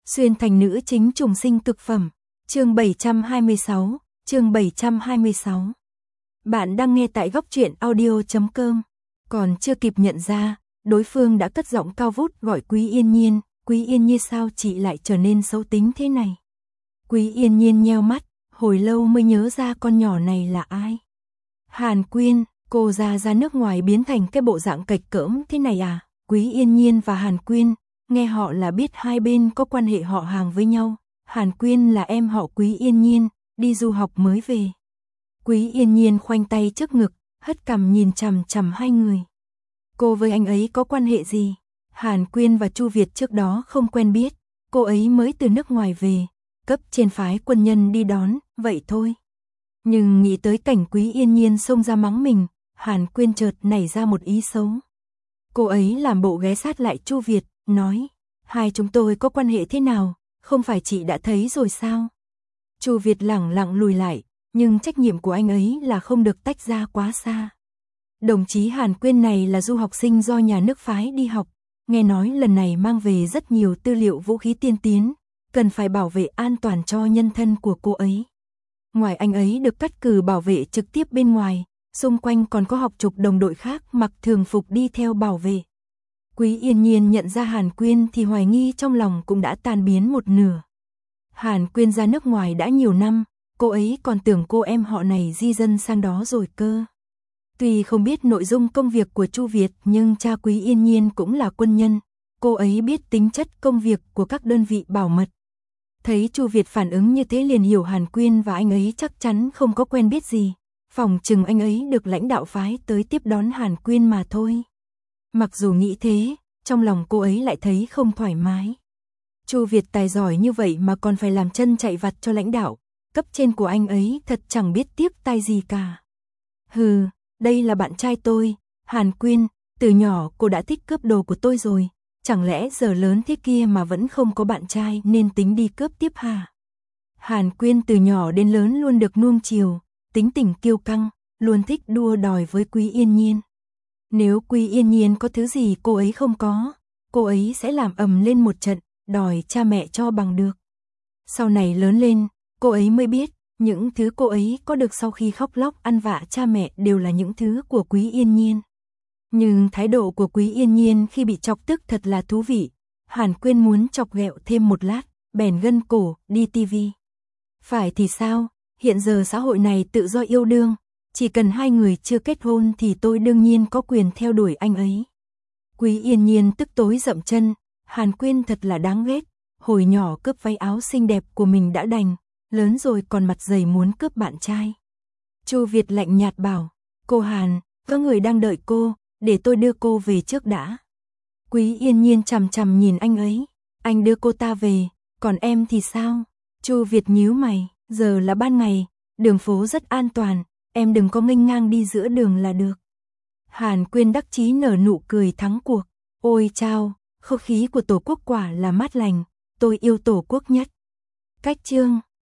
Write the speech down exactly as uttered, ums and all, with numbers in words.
Xuyên thành nữ chính trùng sinh cực phẩm. Chương bảy trăm hai mươi sáu, chương bảy trăm hai mươi sáu. Bạn đang nghe tại góc truyện audio chấm com. Còn chưa kịp nhận ra, đối phương đã cất giọng cao vút gọi Quý Yên Nhiên, Quý Yên Nhiên sao chị lại trở nên xấu tính thế này? Quý Yên Nhiên nheo mắt, hồi lâu mới nhớ ra con nhỏ này là ai. Hàn Quyên, cô ra ra nước ngoài biến thành cái bộ dạng cạch cỡm thế này à? Quý Yên Nhiên và Hàn Quyên, nghe họ là biết hai bên có quan hệ họ hàng với nhau. Hàn Quyên là em họ Quý Yên Nhiên, đi du học mới về. Quý Yên Nhiên khoanh tay trước ngực, hất cằm nhìn chằm chằm hai người. Cô với anh ấy có quan hệ gì? Hàn Quyên và Chu Việt trước đó không quen biết, cô ấy mới từ nước ngoài về, cấp trên phái quân nhân đi đón, vậy thôi. Nhưng nghĩ tới cảnh Quý Yên Nhiên xông ra mắng mình, Hàn Quyên chợt nảy ra một ý xấu. Cô ấy làm bộ ghé sát lại Chu Việt, nói, hai chúng tôi có quan hệ thế nào, không phải chị đã thấy rồi sao? Chu Việt lẳng lặng lùi lại, nhưng trách nhiệm của anh ấy là không được tách ra quá xa. Đồng chí Hàn Quyên này là du học sinh do nhà nước phái đi học, nghe nói lần này mang về rất nhiều tư liệu vũ khí tiên tiến, cần phải bảo vệ an toàn cho nhân thân của cô ấy. Ngoài anh ấy được cắt cử bảo vệ trực tiếp bên ngoài, xung quanh còn có học trục đồng đội khác mặc thường phục đi theo bảo vệ. Quý Yên Nhiên nhận ra Hàn Quyên thì hoài nghi trong lòng cũng đã tan biến một nửa. Hàn Quyên ra nước ngoài đã nhiều năm, cô ấy còn tưởng cô em họ này di dân sang đó rồi cơ. Tuy không biết nội dung công việc của Chu Việt nhưng cha Quý Yên Nhiên cũng là quân nhân, cô ấy biết tính chất công việc của các đơn vị bảo mật. Thấy Chu Việt phản ứng như thế liền hiểu Hàn Quyên và anh ấy chắc chắn không có quen biết gì, phỏng chừng anh ấy được lãnh đạo phái tới tiếp đón Hàn Quyên mà thôi. Mặc dù nghĩ thế, trong lòng cô ấy lại thấy không thoải mái. Chu Việt tài giỏi như vậy mà còn phải làm chân chạy vặt cho lãnh đạo, cấp trên của anh ấy thật chẳng biết tiếp tay gì cả. Hừ, đây là bạn trai tôi, Hàn Quyên, từ nhỏ cô đã thích cướp đồ của tôi rồi, chẳng lẽ giờ lớn thế kia mà vẫn không có bạn trai nên tính đi cướp tiếp hả? Hàn Quyên từ nhỏ đến lớn luôn được nuông chiều, tính tình kiêu căng, luôn thích đua đòi với Quý Yên Nhiên. Nếu Quý Yên Nhiên có thứ gì cô ấy không có, cô ấy sẽ làm ầm lên một trận, đòi cha mẹ cho bằng được. Sau này lớn lên, cô ấy mới biết, những thứ cô ấy có được sau khi khóc lóc ăn vạ cha mẹ đều là những thứ của Quý Yên Nhiên. Nhưng thái độ của Quý Yên Nhiên khi bị chọc tức thật là thú vị. Hàn Quyên muốn chọc ghẹo thêm một lát, bèn gân cổ, đi tivi. Phải thì sao, hiện giờ xã hội này tự do yêu đương, chỉ cần hai người chưa kết hôn thì tôi đương nhiên có quyền theo đuổi anh ấy. Quý Yên Nhiên tức tối dậm chân, Hàn Quyên thật là đáng ghét, hồi nhỏ cướp váy áo xinh đẹp của mình đã đành, lớn rồi còn mặt dày muốn cướp bạn trai. Chu Việt lạnh nhạt bảo, cô Hàn, có người đang đợi cô, để tôi đưa cô về trước đã. Quý Yên Nhiên chằm chằm nhìn anh ấy, anh đưa cô ta về, còn em thì sao? Chu Việt nhíu mày, giờ là ban ngày, đường phố rất an toàn, em đừng có nghênh ngang đi giữa đường là được. Hàn Quyên đắc chí nở nụ cười thắng cuộc, ôi chao, không khí của Tổ quốc quả là mát lành, tôi yêu Tổ quốc nhất. Cách chương